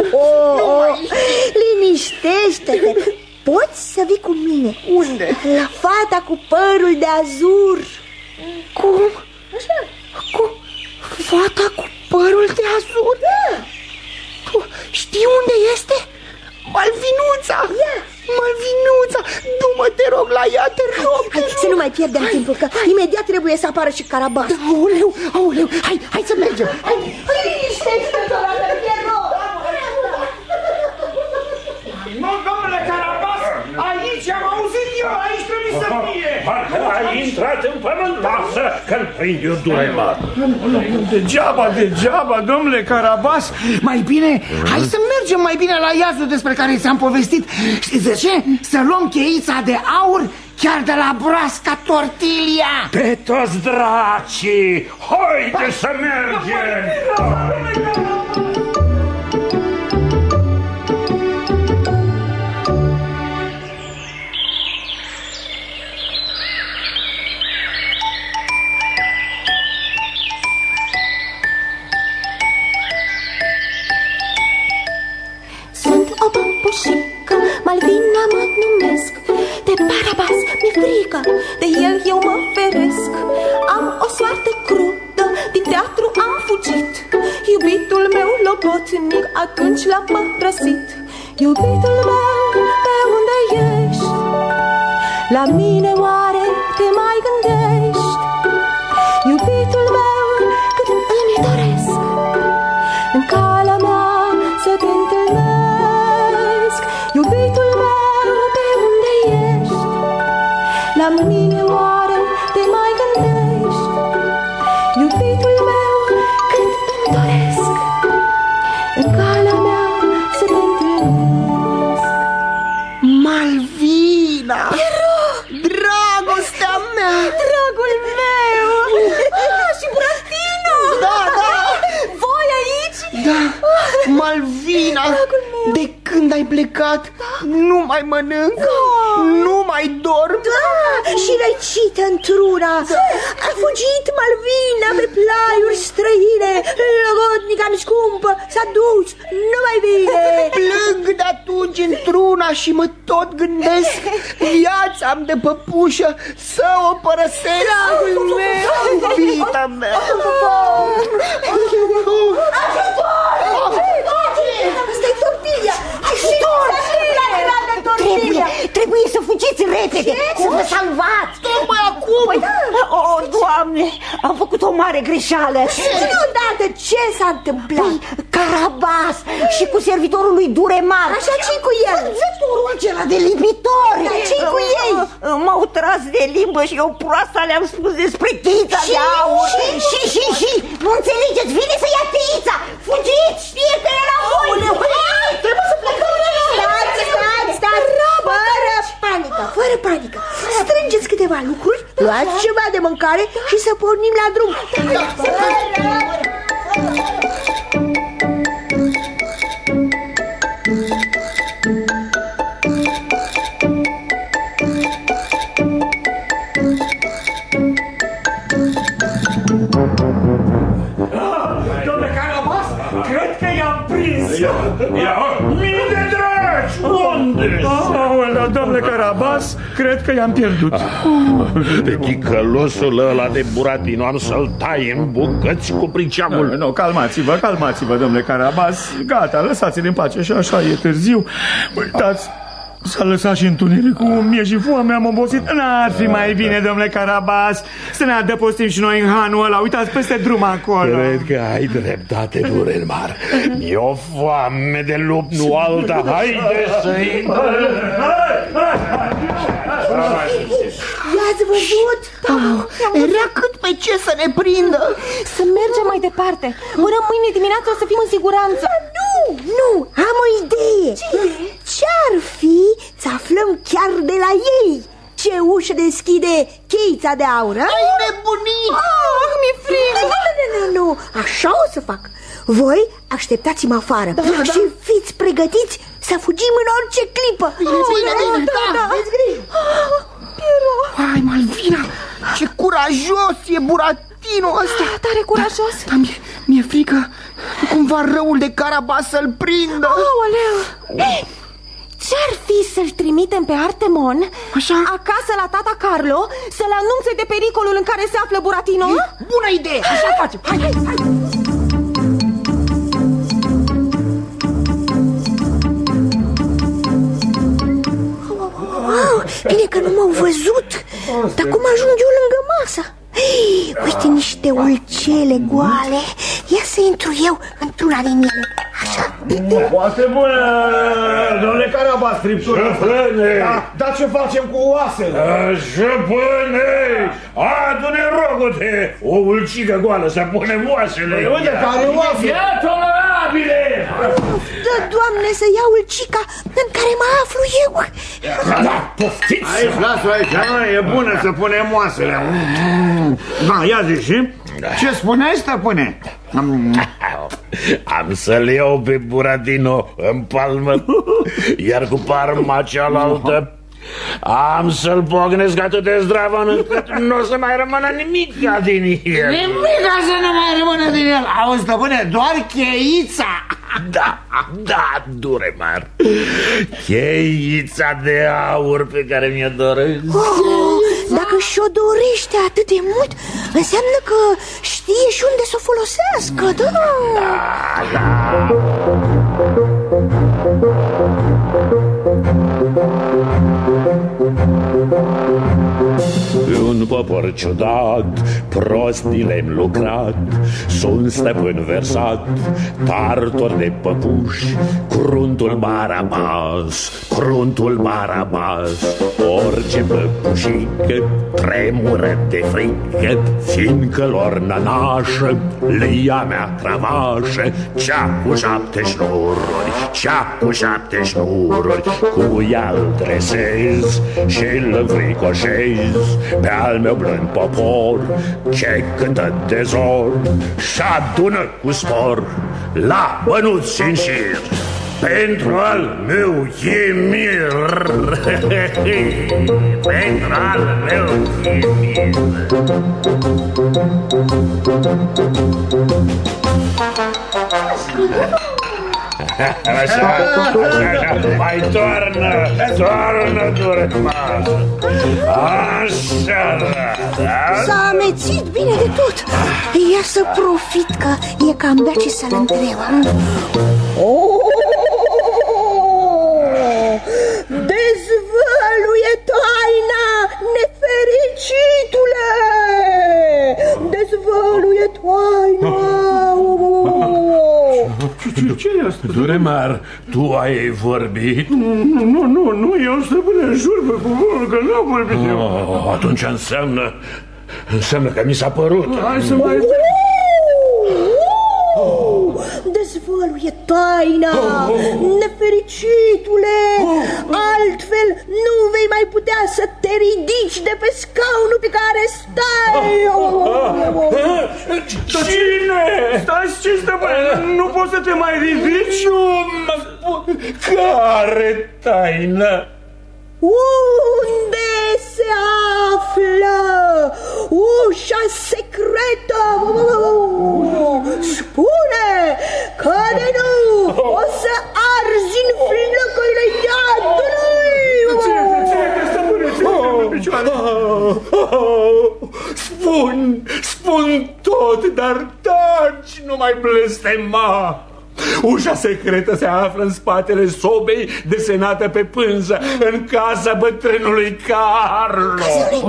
S3: Liniștește-te. Poți să vii cu mine.
S7: Unde?
S3: La fata cu părul de azur.
S7: Cum?
S3: Așa.
S7: Cu fata cu părul de azur?
S3: Da.
S7: Știi unde este? Malvinuța! Malvinuța! Du-mă, te rog, la ea, te rog!
S3: Hai, să nu mai pierdem timpul, că imediat trebuie să apară și Carabas.
S7: Da, aoleu, hai să mergem! Hai,
S3: liniștește-te, Pierrot!
S6: Nu, domnule Carabas, aici am auzit eu, aici trebuie să fie!
S10: Parcă ai intrat în pământ, lasă că-l prind eu Durămar.
S6: Degeaba, domnule Carabas.
S9: Mai bine, hai să mergem mai bine la iazul despre care ți-am povestit. Știți de ce? Să luăm cheița de aur chiar de la broasca Tortilia.
S10: Pe toți dracii, haide să mergem!
S18: O păpușică, Malvina mă numesc. De Barabas mi-e frică, de el eu mă feresc. Am o soartă crudă, din teatru am fugit. Iubitul meu lobotnic atunci l-a părăsit. Iubitul meu, pe unde ești? La mine oare te mai gândești? Iubitul meu, cât îmi doresc în calea mea să te întâlnesc. Iubitul meu, pe unde ești? La mine oare te mai gândești? Iubitul meu, cât îmi doresc în calea mea să te întâlnesc.
S7: Malvina! Dragostea mea!
S18: Dragul meu! Și Buratino!
S7: Da!
S18: Voi aici?
S7: Da! Malvina! De când ai plecat, nu mai mănânc, nu mai dorm.
S3: Și răcită într-una. A fugit Malvina pe plaiuri străine. Logodnica-mi scumpă s-a dus, nu mai vine.
S7: Plâng de atunci într-una și mă tot gândesc viața-mi de păpușă să o părăsesc.
S3: Dragul meu,
S7: iubita mea.
S3: Asta-i Tortilia.
S17: Trebuie să fugiți repede, să vă salvați.
S7: Tocmai acum.
S17: Doamne, am făcut o mare greșeală.
S3: Ține odată Iată ce s-a întâmplat.
S17: Carabas și cu servitorul lui Duremar.
S3: Așa, ce cu el?
S17: Vânzătorul acela de lipitori.
S3: Dar ce cu ei?
S17: M-au tras de limbă și eu proasta le-am spus despre cheița de aur. Și nu înțelegeți, vine să ia cheița. Fugiți, știe că e la voi.
S3: Trebuie să plecăm. Stați, fără panică. Strângeți câteva lucruri, luați ceva de mâncare și să pornim la drum.
S6: Domnule Carabas, cred că i-am prins.
S10: Mii de dragi, unde?
S6: Domnule Carabas, cred că i-am pierdut.
S10: Pe ticălosul ăla de Buratino am să-l tai în bucăți cu priceamul.
S6: Nu, calmați-vă, domnule Carabas. Gata, lăsați-l în pace și așa e târziu. Uitați, s-a lăsat și întunericul, mie și foame, am obosit. N-ar fi mai bine, domnule Carabas, să ne adăpostim și noi în hanul ăla. Uitați peste drum acolo.
S10: Cred că ai dreptate, Duremar. Mi-e o foame de lup, nu alta. Haide să-i...
S3: I-ați văzut?
S7: Era cât pe ce să ne prindă.
S13: Să mergem mai departe. Până mâine dimineață o să fim în siguranță.
S3: Nu, am o idee. Ce-ar fi să aflăm chiar de la ei ce ușă deschide cheița de aur?
S7: Ai nebunit!
S3: Mi-e frică. Nu, așa o să fac. Voi așteptați-mă afară și fiți pregătiți să fugim în orice clipă.
S7: Bine, da.
S3: Aveți grijă.
S7: Hai, Malvina, ce curajos e Buratino ăsta.
S13: Tare curajos.
S7: Dar mi-e frică cumva răul de Carabas să-l prindă.
S13: Aoleu. Ce-ar fi să-l trimitem pe Artemon acasă la tata Carlo să-l anunțe de pericolul în care se află Buratino?
S7: Bună idee, așa facem. Hai.
S3: Bine că nu m-au văzut. Dar cum ajung eu lângă masă? Uite niște ulcele goale. Ia să intru eu într-una din ele. Așa.
S6: Foarte bună, domnule Carabas, scriptura. Dar ce facem cu oasele?
S10: Șăpâne, adu-ne rogote o ulcică goală să punem oasele.
S6: Uite care oase.
S10: Ia, tolerabile.
S3: Dă, Doamne, să iau ulcica în care mă aflu eu.
S10: Da, poftiți.
S6: Aici, lasă aici, e bună să punem oasele. Da, ia zici, ce spuneai, stăpâne?
S10: Am să-l iau pe Buratino în palmă, iar cu palma cealaltă am să-l pognesc atât de zdravăn încât nu o să mai rămână nimic din el.
S7: Nimica să nu mai rămână din el. Auzi, stăpâne, doar cheița.
S10: Da, Duremar, cheița de aur pe care mi-o doresc.
S3: Dacă și-o dorește atât de mult, înseamnă că știe și unde să o folosească.
S10: Da. Un popor ciudat, prostii le-am lucrat, sunt stăpân versat, tartor de păpuși, cruntul Barabas, orice păpușică tremură de frică, fiindcă lor nănașă le ia mea cravașă, cea cu 7 șnururi, cu ea îl dresez și îl înfricoșez pe al meu blând popor ce cântă de zor și adună cu spor la bănuți în șir pentru al meu chimir. Pentru al meu chimir. Așa, mai toarnă, Duremar. Așa, da.
S3: S-a amețit bine de tot. Ia să profit că e cam bea ce să-l întrebă. Dezvăluie taina, nefericitule! Dezvăluie taina!
S10: tu ai vorbit?
S6: Nu, eu stăpâne, jur pe cuvântul că nu am vorbit eu.
S10: Atunci înseamnă că mi s-a părut.
S6: Hai să mai...
S3: Dezvăluie taina, nefericitule, altfel nu vei mai putea să te ridici de pe scaunul pe care stai.
S6: Cine? Stai, ce stăpâne, nu poți să te mai ridici?
S10: Care taină?
S3: Unde se află ușa secretă? Spune că de nu o să arzi în flăcările
S10: iadului. Spun tot, dar taci, nu mai blestema. Ușa secretă se află în spatele sobei desenată pe pânză, în casa bătrânului Carlo.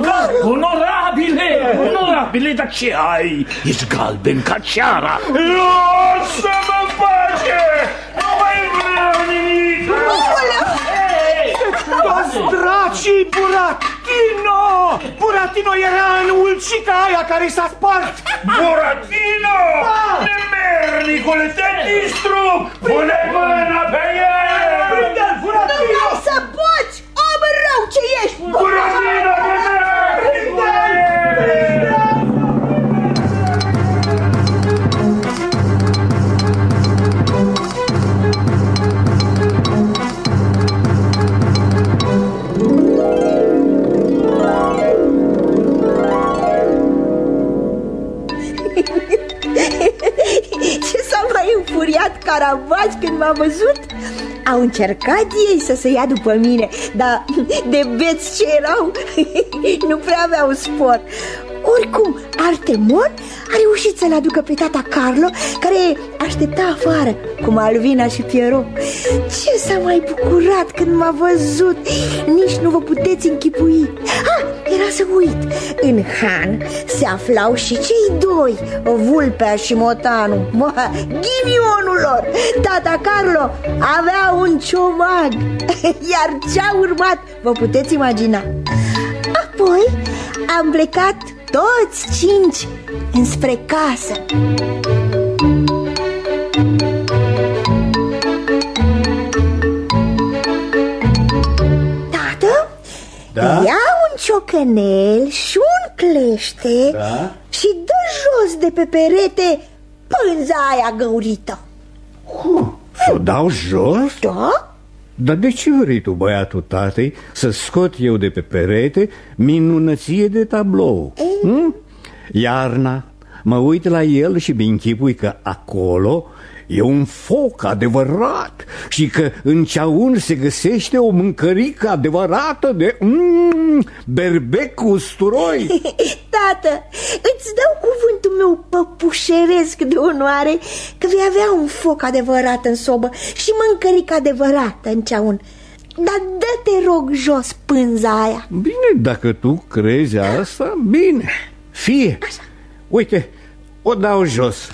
S8: Onorabile, dar ce ai? Ești galben ca ceara.
S10: Lasă-mă în pace! Nu mai vreau nimic!
S7: Toți dracii, Buratino! Buratino era în ulcica aia care s-a spart!
S10: Buratino! Nemernicule, te distrug! Pune mâna pe el!
S7: Prinde-l, Buratino!
S3: Nu vreau să poți, om rău ce ești!
S10: Buratino,
S3: Ce s-a mai înfuriat Carabas când m-a văzut? Au încercat ei să se ia după mine, dar de beți ce erau, nu prea aveau spor. Oricum, Artemon a reușit să-l aducă pe tata Carlo, care aștepta afară cu Malvina și Pierrot. Ce s-a mai bucurat când m-a văzut, nici nu vă puteți închipui. Era să uit, în han se aflau și cei doi, Vulpea și Motanu. Ghinionul lor, tata Carlo avea un ciomag, iar ce-a urmat vă puteți imagina. Apoi am plecat toți cinci înspre casă. Tată,
S5: da?
S3: ia un ciocănel și un clește,
S5: da?
S3: și dă jos de pe perete pânza aia găurită.
S5: Să o dau jos?
S3: Da?
S5: Dar de ce vrei tu, băiatul tatei, să scot eu de pe perete minunăție de tablou? Iarna, mă uit la el și mi-închipui că acolo e un foc adevărat și că în ceaun se găsește o mâncărică adevărată de berbec cu usturoi.
S3: Tată, îți dau cuvântul meu păpușeresc de onoare că vei avea un foc adevărat în sobă și mâncărică adevărată în ceaun. Dar dă-te rog jos pânza aia.
S5: Bine, dacă tu crezi asta, bine, fie. Așa. Uite, o dau jos.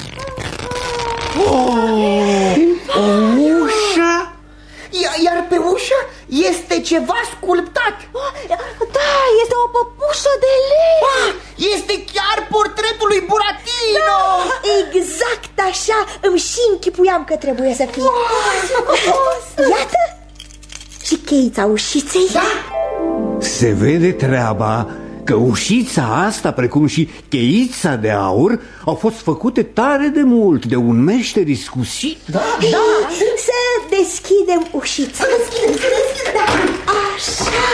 S7: O ușă? Iar pe ușă este ceva sculptat.
S13: Da, este o păpușă de lemn.
S7: Este chiar portretul lui Buratino.
S3: Exact așa îmi și închipuiam că trebuie să fie. Iată și cheița ușiței.
S7: Da.
S5: Se vede treaba că ușița asta, precum și cheița de aur, au fost făcute tare de mult de un meșter iscusit.
S3: Da. Să deschidem ușița. Da. Așa.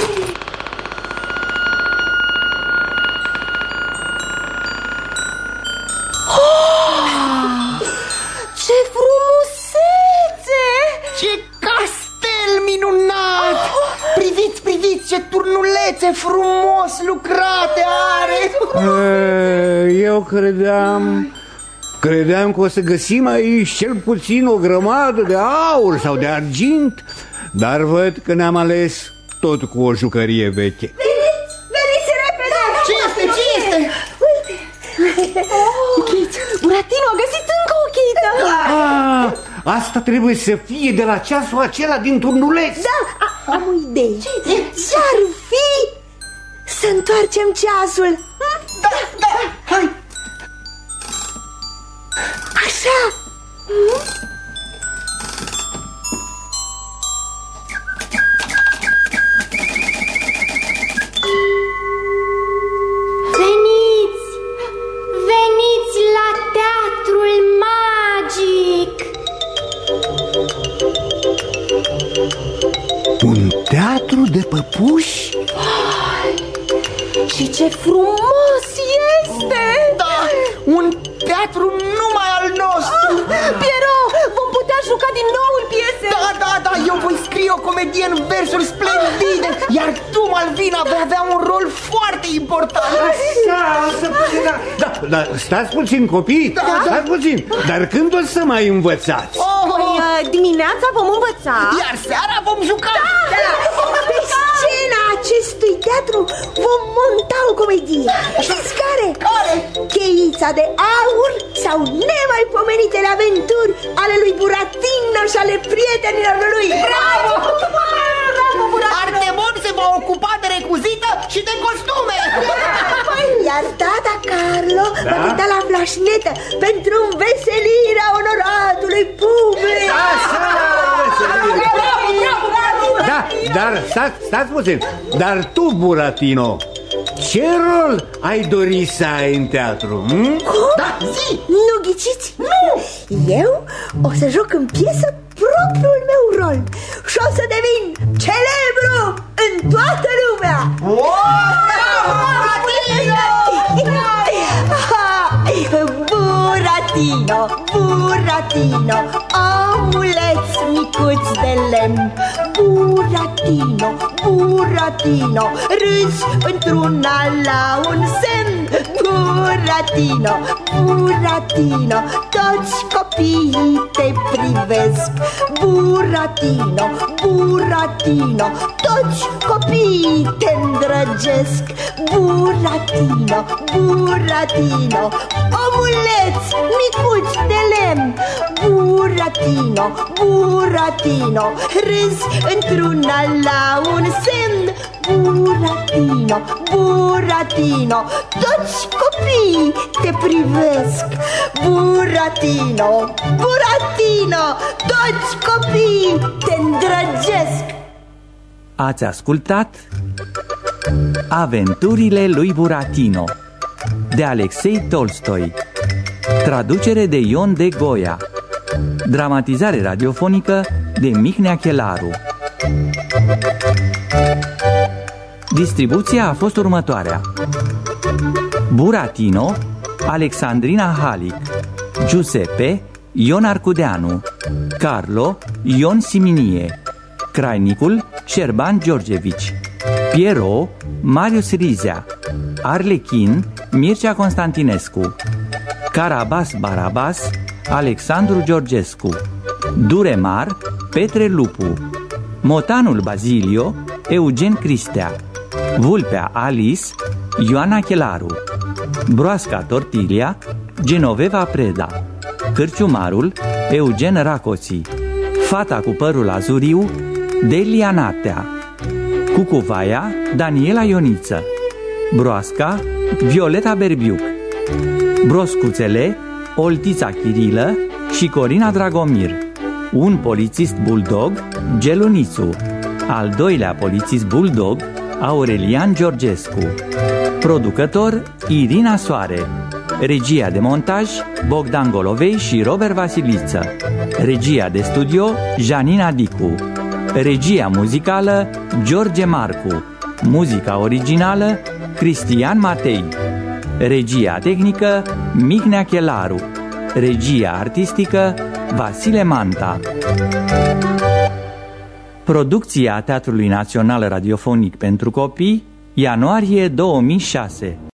S13: Ce frumusețe!
S7: Ce castel minunat! Priviți ce turnulețe frumos lucrate are!
S5: Eu credeam că o să găsim aici cel puțin o grămadă de aur sau de argint, dar văd că ne-am ales tot cu o jucărie veche.
S3: Veniți repede!
S7: Ce este?
S3: Uite!
S13: Buratino a găsit încă o cheiță.
S5: Asta trebuie să fie de la ceasul acela din turnuleț.
S3: Da, am o idee. Ce-ar fi să întoarcem ceasul?
S7: Da, hai!
S3: Așa!
S12: Veniți! Veniți la teatrul magic!
S5: Un teatru de păpuși?
S13: Și ce frumos este!
S7: Da, un teatru numai al nostru!
S13: Piero, vom putea juca din nou în piese!
S7: Da, eu voi scrie o comedie în versuri splendide, iar tu, Malvina, vei avea un rol foarte important.
S5: Da, stați puțin, copii, stați puțin. Dar când o să mai învățați?
S13: Dimineața vom învăța.
S7: Iar seara vom juca.
S3: Pe scena acestui teatru vom monta o comedie. Știți care? Cheița de aur sau nemaipomenitele aventuri ale lui Buratino și ale prietenilor lui. Bravo!
S7: Artemon se va ocupa de recuzită și de costume.
S3: Iar tata Carlo va cânta la flașnetă pentru înveselirea onoratului public.
S5: Da, dar stați puțin. Dar tu, Buratino, ce rol ai dori să ai în teatru?
S3: Da, zi! Nu ghiciți? Nu! Eu o să joc în piesă propriul meu rol și o să devin celebru în toată lumea. Buratino, omuleț micuț de lemn. Buratino, râzi într-una la un semn. Buratino, toți copiii te privesc. Buratino, toți copiii te îndrăgesc. Buratino, omuleț micuț de lemn. Buratino, râzi într-una la un semn. Buratino, toți copiii te privesc. Buratino, toți copiii te îndrăgesc.
S2: Ați ascultat Aventurile lui Buratino de Alexei Tolstoi, traducere de Ion de Goia, dramatizare radiofonică de Mihnea Chelaru. Distribuția a fost următoarea: Buratino, Alexandrina Halic; Giuseppe, Ion Arcudeanu; Carlo, Ion Siminie; Crainicul, Șerban Georgevici; Piero, Marius Rizea; Arlechin, Mircea Constantinescu; Carabas Barabas, Alexandru Georgescu; Duremar, Petre Lupu; Motanul Bazilio, Eugen Cristea; Vulpea Alice, Ioana Chelaru; Broasca Tortilia, Genoveva Preda; Cârciumarul, Eugen Racoții; Fata cu părul azuriu, Delia Natea; Cucuvaia, Daniela Ioniță; Broasca, Violeta Berbiuc; Broscuțele, Oltița Chirilă și Corina Dragomir; un polițist bulldog, Gelunițu; al doilea polițist bulldog, Aurelian Georgescu; producător, Irina Soare; regia de montaj, Bogdan Golovei și Robert Vasiliță; regia de studio, Janina Dicu; regia muzicală, George Marcu; muzica originală, Cristian Matei; regia tehnică, Mihnea Chelaru; regia artistică, Vasile Manta. Producția Teatrului Național Radiofonic pentru Copii, ianuarie 2006.